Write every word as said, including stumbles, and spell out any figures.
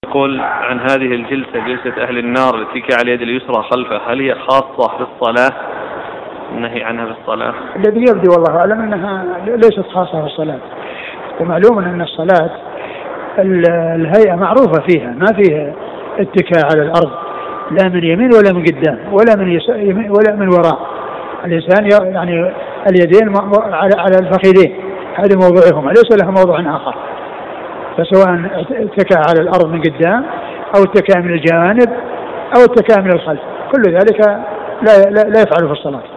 يقول عن هذه الجلسة، جلسة أهل النار الاتكاء على اليد اليسرى خلفه، هل هي خاصة في الصلاة؟ النهي عنها في الصلاة. الذي يبدو والله أعلم أنها ليست خاصة في الصلاة، ومعلوم أن الصلاة الهيئة معروفة فيها، ما فيها اتكاء على الأرض لا من يمين ولا من قدام ولا من يمين ولا من وراء. الإنسان يعني اليدين على الفخذين، هذا موضوعهم، ليس له موضوع آخر. فسواء اتكاء على الأرض من قدام أو اتكاء من الجانب أو اتكاء من الخلف، كل ذلك لا, لا, لا يفعل في الصلاة.